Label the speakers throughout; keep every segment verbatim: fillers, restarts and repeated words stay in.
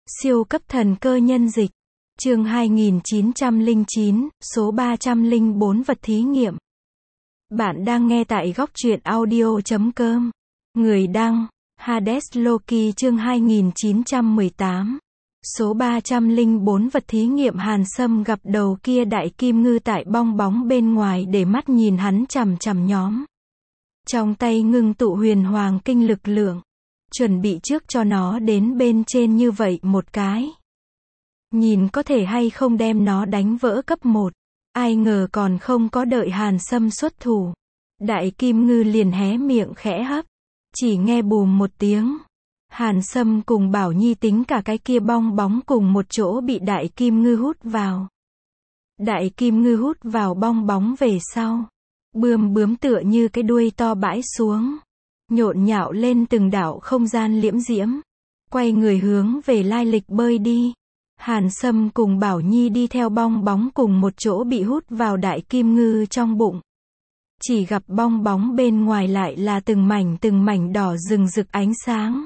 Speaker 1: Siêu cấp thần cơ nhân dịch. Chương hai nghìn chín trăm lẻ chín, số ba trăm lẻ bốn vật thí nghiệm. Bạn đang nghe tại góc truyện audio chấm com. Người đăng, Hades Loki. Chương hai nghìn chín trăm mười tám. Số ba trăm lẻ bốn vật thí nghiệm. Hàn Sâm gặp đầu kia đại kim ngư tại bong bóng bên ngoài để mắt nhìn hắn chằm chằm nhóm. Trong tay ngưng tụ huyền hoàng kinh lực lượng. Chuẩn bị trước cho nó đến bên trên như vậy một cái. Nhìn có thể hay không đem nó đánh vỡ cấp một. Ai ngờ còn không có đợi Hàn Sâm xuất thủ. Đại kim ngư liền hé miệng khẽ hấp. Chỉ nghe bùm một tiếng. Hàn Sâm cùng Bảo Nhi tính cả cái kia bong bóng cùng một chỗ bị đại kim ngư hút vào. Đại kim ngư hút vào bong bóng về sau. Bươm bướm tựa như cái đuôi to bãi xuống. Nhộn nhạo lên từng đảo không gian liễm diễm. Quay người hướng về lai lịch bơi đi. Hàn Sâm cùng Bảo Nhi đi theo bong bóng cùng một chỗ bị hút vào đại kim ngư trong bụng. Chỉ gặp bong bóng bên ngoài lại là từng mảnh từng mảnh đỏ rừng rực ánh sáng.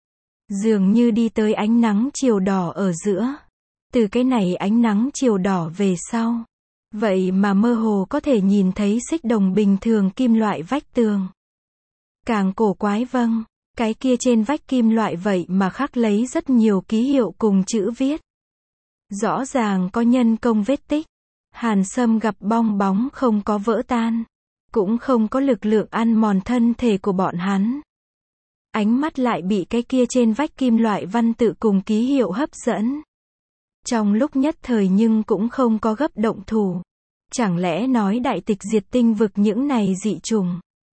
Speaker 1: Dường như đi tới ánh nắng chiều đỏ ở giữa. Từ cái này ánh nắng chiều đỏ về sau. Vậy mà mơ hồ có thể nhìn thấy xích đồng bình thường kim loại vách tường. Càng cổ quái vâng, cái kia trên vách kim loại vậy mà khắc lấy rất nhiều ký hiệu cùng chữ viết. Rõ ràng có nhân công vết tích. Hàn Sâm gặp bong bóng không có vỡ tan. Cũng không có lực lượng ăn mòn thân thể của bọn hắn. Ánh mắt lại bị cái kia trên vách kim loại văn tự cùng ký hiệu hấp dẫn. Trong lúc nhất thời nhưng cũng không có gấp động thủ. Chẳng lẽ nói đại tịch diệt tinh vực những này dị trùng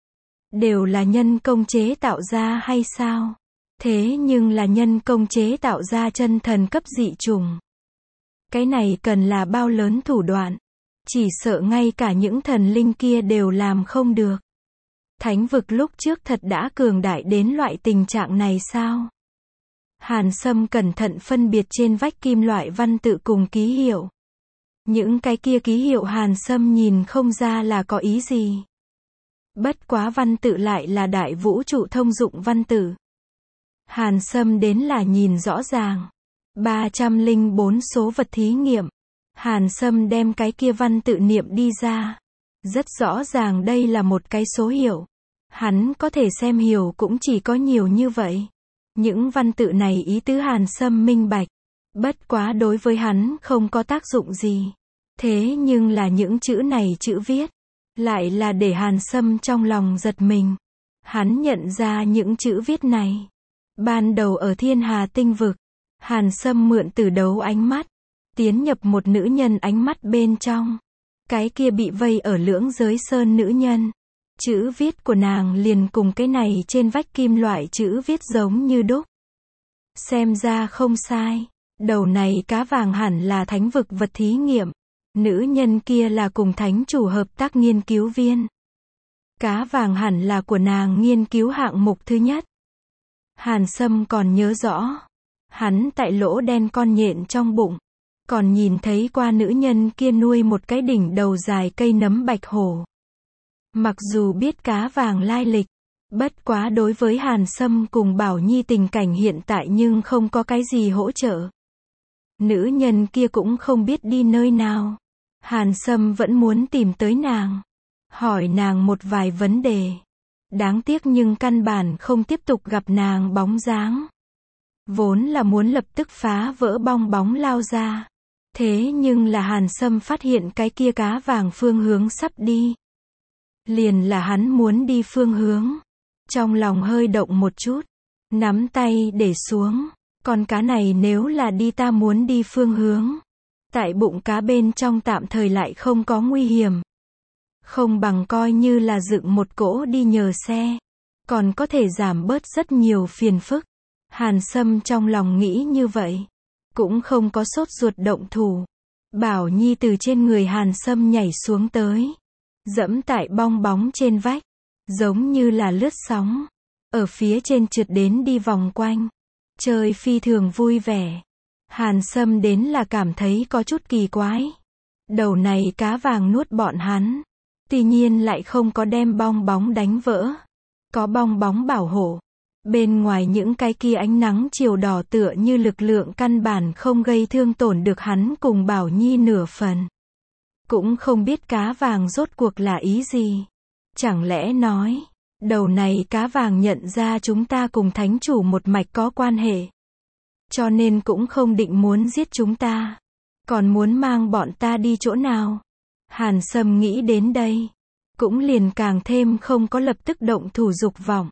Speaker 1: đều là nhân công chế tạo ra hay sao? Thế nhưng là nhân công chế tạo ra chân thần cấp dị trùng. Cái này cần là bao lớn thủ đoạn. Chỉ sợ ngay cả những thần linh kia đều làm không được. Thánh vực lúc trước thật đã cường đại đến loại tình trạng này sao? Hàn Sâm cẩn thận phân biệt trên vách kim loại văn tự cùng ký hiệu. Những cái kia ký hiệu Hàn Sâm nhìn không ra là có ý gì. Bất quá văn tự lại là đại vũ trụ thông dụng văn tự. Hàn Sâm đến là nhìn rõ ràng. ba trăm lẻ bốn số vật thí nghiệm. Hàn Sâm đem cái kia văn tự niệm đi ra. Rất rõ ràng đây là một cái số hiệu. Hắn có thể xem hiểu cũng chỉ có nhiều như vậy. Những văn tự này ý tứ Hàn Sâm minh bạch. Bất quá đối với hắn không có tác dụng gì. Thế nhưng là những chữ này chữ viết. Lại là để Hàn Sâm trong lòng giật mình. Hắn nhận ra những chữ viết này. Ban đầu ở Thiên Hà tinh vực. Hàn Sâm mượn từ đấu ánh mắt. Tiến nhập một nữ nhân ánh mắt bên trong. Cái kia bị vây ở lưỡng giới sơn nữ nhân. Chữ viết của nàng liền cùng cái này trên vách kim loại chữ viết giống như đúc. Xem ra không sai. Đầu này cá vàng hẳn là thánh vực vật thí nghiệm. Nữ nhân kia là cùng thánh chủ hợp tác nghiên cứu viên. Cá vàng hẳn là của nàng nghiên cứu hạng mục thứ nhất. Hàn Sâm còn nhớ rõ. Hắn tại lỗ đen con nhện trong bụng. Còn nhìn thấy qua nữ nhân kia nuôi một cái đỉnh đầu dài cây nấm bạch hổ. Mặc dù biết cá vàng lai lịch. Bất quá đối với Hàn Sâm cùng Bảo Nhi tình cảnh hiện tại nhưng không có cái gì hỗ trợ. Nữ nhân kia cũng không biết đi nơi nào. Hàn Sâm vẫn muốn tìm tới nàng. Hỏi nàng một vài vấn đề. Đáng tiếc nhưng căn bản không tiếp tục gặp nàng bóng dáng. Vốn là muốn lập tức phá vỡ bong bóng lao ra. Thế nhưng là Hàn Sâm phát hiện cái kia cá vàng phương hướng sắp đi. Liền là hắn muốn đi phương hướng. Trong lòng hơi động một chút. Nắm tay để xuống. Con cá này nếu là đi ta muốn đi phương hướng. Tại bụng cá bên trong tạm thời lại không có nguy hiểm. Không bằng coi như là dựng một cỗ đi nhờ xe. Còn có thể giảm bớt rất nhiều phiền phức. Hàn Sâm trong lòng nghĩ như vậy. Cũng không có sốt ruột động thủ. Bảo Nhi từ trên người Hàn Sâm nhảy xuống tới. Dẫm tại bong bóng trên vách. Giống như là lướt sóng. Ở phía trên trượt đến đi vòng quanh. Chơi phi thường vui vẻ. Hàn Sâm đến là cảm thấy có chút kỳ quái. Đầu này cá vàng nuốt bọn hắn. Tuy nhiên lại không có đem bong bóng đánh vỡ. Có bong bóng bảo hộ. Bên ngoài những cái kia ánh nắng chiều đỏ tựa như lực lượng căn bản không gây thương tổn được hắn cùng Bảo Nhi nửa phần. Cũng không biết cá vàng rốt cuộc là ý gì. Chẳng lẽ nói, đầu này cá vàng nhận ra chúng ta cùng thánh chủ một mạch có quan hệ. Cho nên cũng không định muốn giết chúng ta. Còn muốn mang bọn ta đi chỗ nào? Hàn Sâm nghĩ đến đây. Cũng liền càng thêm không có lập tức động thủ dục vọng.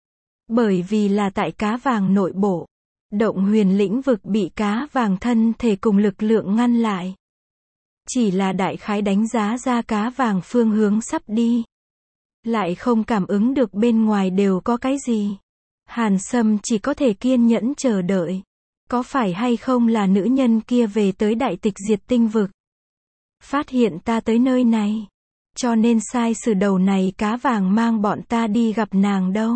Speaker 1: Bởi vì là tại cá vàng nội bộ. Động huyền lĩnh vực bị cá vàng thân thể cùng lực lượng ngăn lại. Chỉ là đại khái đánh giá ra cá vàng phương hướng sắp đi. Lại không cảm ứng được bên ngoài đều có cái gì. Hàn Sâm chỉ có thể kiên nhẫn chờ đợi. Có phải hay không là nữ nhân kia về tới đại tịch diệt tinh vực. Phát hiện ta tới nơi này. Cho nên sai sử đầu này cá vàng mang bọn ta đi gặp nàng đâu.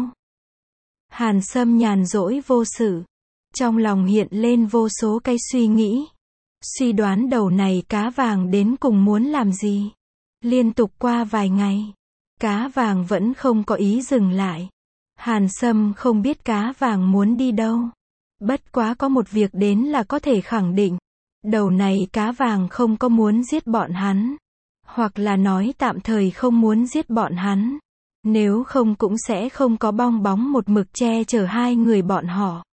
Speaker 1: Hàn Sâm nhàn rỗi vô sự. Trong lòng hiện lên vô số cái suy nghĩ. Suy đoán đầu này cá vàng đến cùng muốn làm gì. Liên tục qua vài ngày. Cá vàng vẫn không có ý dừng lại. Hàn Sâm không biết cá vàng muốn đi đâu. Bất quá có một việc đến là có thể khẳng định. Đầu này cá vàng không có muốn giết bọn hắn. Hoặc là nói tạm thời không muốn giết bọn hắn. Nếu không cũng sẽ không có bong bóng một mực che chở hai người bọn họ.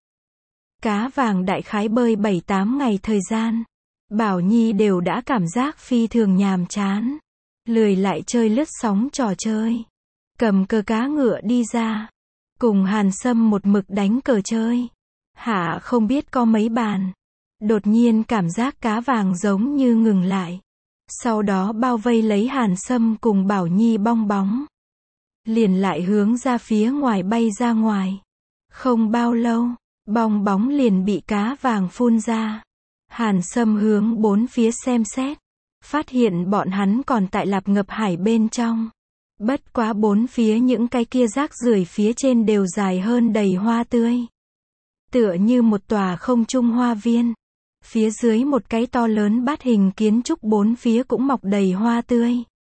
Speaker 1: Cá vàng đại khái bơi bảy tám ngày thời gian. Bảo Nhi đều đã cảm giác phi thường nhàm chán. Lười lại chơi lướt sóng trò chơi. Cầm cờ cá ngựa đi ra. Cùng Hàn Sâm một mực đánh cờ chơi. Hạ không biết có mấy bàn. Đột nhiên cảm giác cá vàng giống như ngừng lại. Sau đó bao vây lấy Hàn Sâm cùng Bảo Nhi bong bóng. Liền lại hướng ra phía ngoài bay ra ngoài. Không bao lâu, bong bóng liền bị cá vàng phun ra. Hàn Sâm hướng bốn phía xem xét. Phát hiện bọn hắn còn tại Lạp Ngập Hải bên trong. Bất quá bốn phía những cái kia rác rưởi phía trên đều dài hơn đầy hoa tươi. Tựa như một tòa không trung hoa viên. Phía dưới một cái to lớn bát hình kiến trúc bốn phía cũng mọc đầy hoa tươi.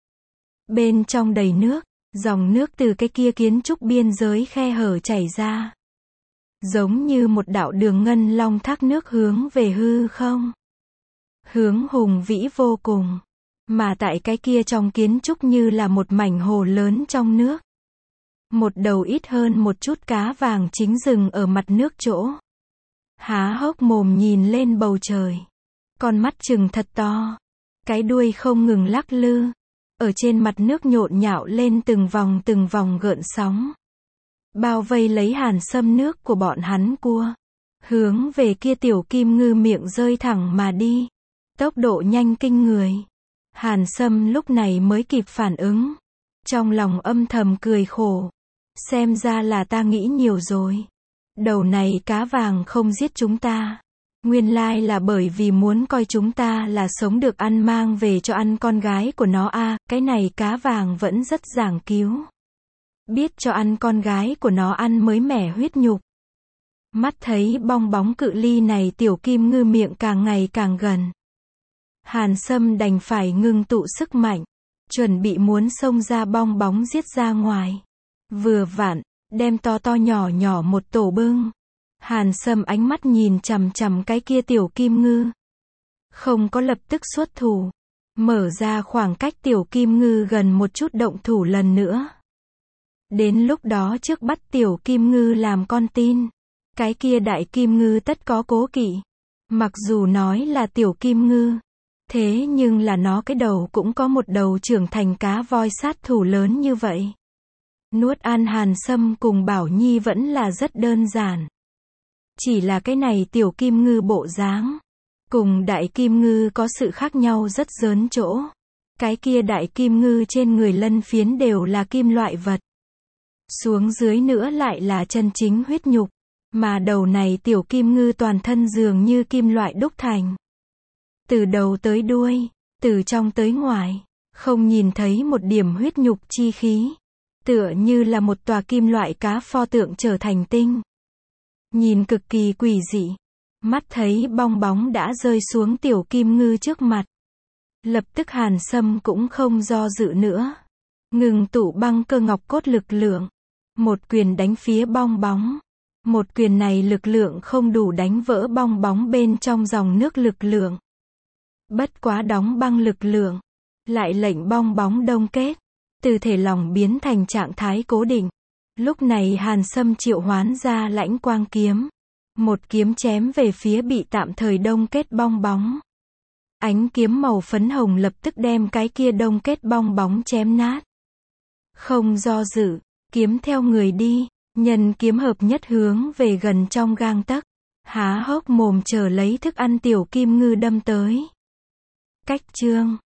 Speaker 1: Bên trong đầy nước, dòng nước từ cái kia kiến trúc biên giới khe hở chảy ra. Giống như một đạo đường ngân long thác nước hướng về hư không. Hướng hùng vĩ vô cùng. Mà tại cái kia trong kiến trúc như là một mảnh hồ lớn trong nước. Một đầu ít hơn một chút cá vàng chính dừng ở mặt nước chỗ. Há hốc mồm nhìn lên bầu trời. Con mắt trừng thật to. Cái đuôi không ngừng lắc lư. Ở trên mặt nước nhộn nhạo lên từng vòng từng vòng gợn sóng. Bao vây lấy Hàn Sâm nước của bọn hắn cua. Hướng về kia tiểu kim ngư miệng rơi thẳng mà đi. Tốc độ nhanh kinh người. Hàn Sâm lúc này mới kịp phản ứng. Trong lòng âm thầm cười khổ. Xem ra là ta nghĩ nhiều rồi. Đầu này cá vàng không giết chúng ta. Nguyên lai là bởi vì muốn coi chúng ta là sống được ăn mang về cho ăn con gái của nó a. À, cái này cá vàng vẫn rất giảng cứu. Biết cho ăn con gái của nó ăn mới mẻ huyết nhục. Mắt thấy bong bóng cự ly này tiểu kim ngư miệng càng ngày càng gần. Hàn Sâm đành phải ngưng tụ sức mạnh. Chuẩn bị muốn xông ra bong bóng giết ra ngoài. Vừa vặn, đem to to nhỏ nhỏ một tổ bưng. Hàn Sâm ánh mắt nhìn chằm chằm cái kia tiểu kim ngư. Không có lập tức xuất thủ. Mở ra khoảng cách tiểu kim ngư gần một chút động thủ lần nữa. Đến lúc đó trước bắt tiểu kim ngư làm con tin. Cái kia đại kim ngư tất có cố kỵ. Mặc dù nói là tiểu kim ngư. Thế nhưng là nó cái đầu cũng có một đầu trưởng thành cá voi sát thủ lớn như vậy. Nuốt ăn Hàn Sâm cùng Bảo Nhi vẫn là rất đơn giản. Chỉ là cái này tiểu kim ngư bộ dáng. Cùng đại kim ngư có sự khác nhau rất lớn chỗ. Cái kia đại kim ngư trên người lân phiến đều là kim loại vật. Xuống dưới nữa lại là chân chính huyết nhục. Mà đầu này tiểu kim ngư toàn thân dường như kim loại đúc thành. Từ đầu tới đuôi, từ trong tới ngoài, không nhìn thấy một điểm huyết nhục chi khí. Tựa như là một tòa kim loại cá pho tượng trở thành tinh. Nhìn cực kỳ quỷ dị. Mắt thấy bong bóng đã rơi xuống tiểu kim ngư trước mặt. Lập tức Hàn Sâm cũng không do dự nữa. Ngừng tụ băng cơ ngọc cốt lực lượng. Một quyền đánh phía bong bóng. Một quyền này lực lượng không đủ đánh vỡ bong bóng bên trong dòng nước lực lượng. Bất quá đóng băng lực lượng, lại lệnh bong bóng đông kết, từ thể lỏng biến thành trạng thái cố định. Lúc này Hàn Sâm triệu hoán ra lãnh quang kiếm. Một kiếm chém về phía bị tạm thời đông kết bong bóng. Ánh kiếm màu phấn hồng lập tức đem cái kia đông kết bong bóng chém nát. Không do dự, kiếm theo người đi, nhân kiếm hợp nhất hướng về gần trong gang tấc. Há hốc mồm chờ lấy thức ăn tiểu kim ngư đâm tới. Cách chương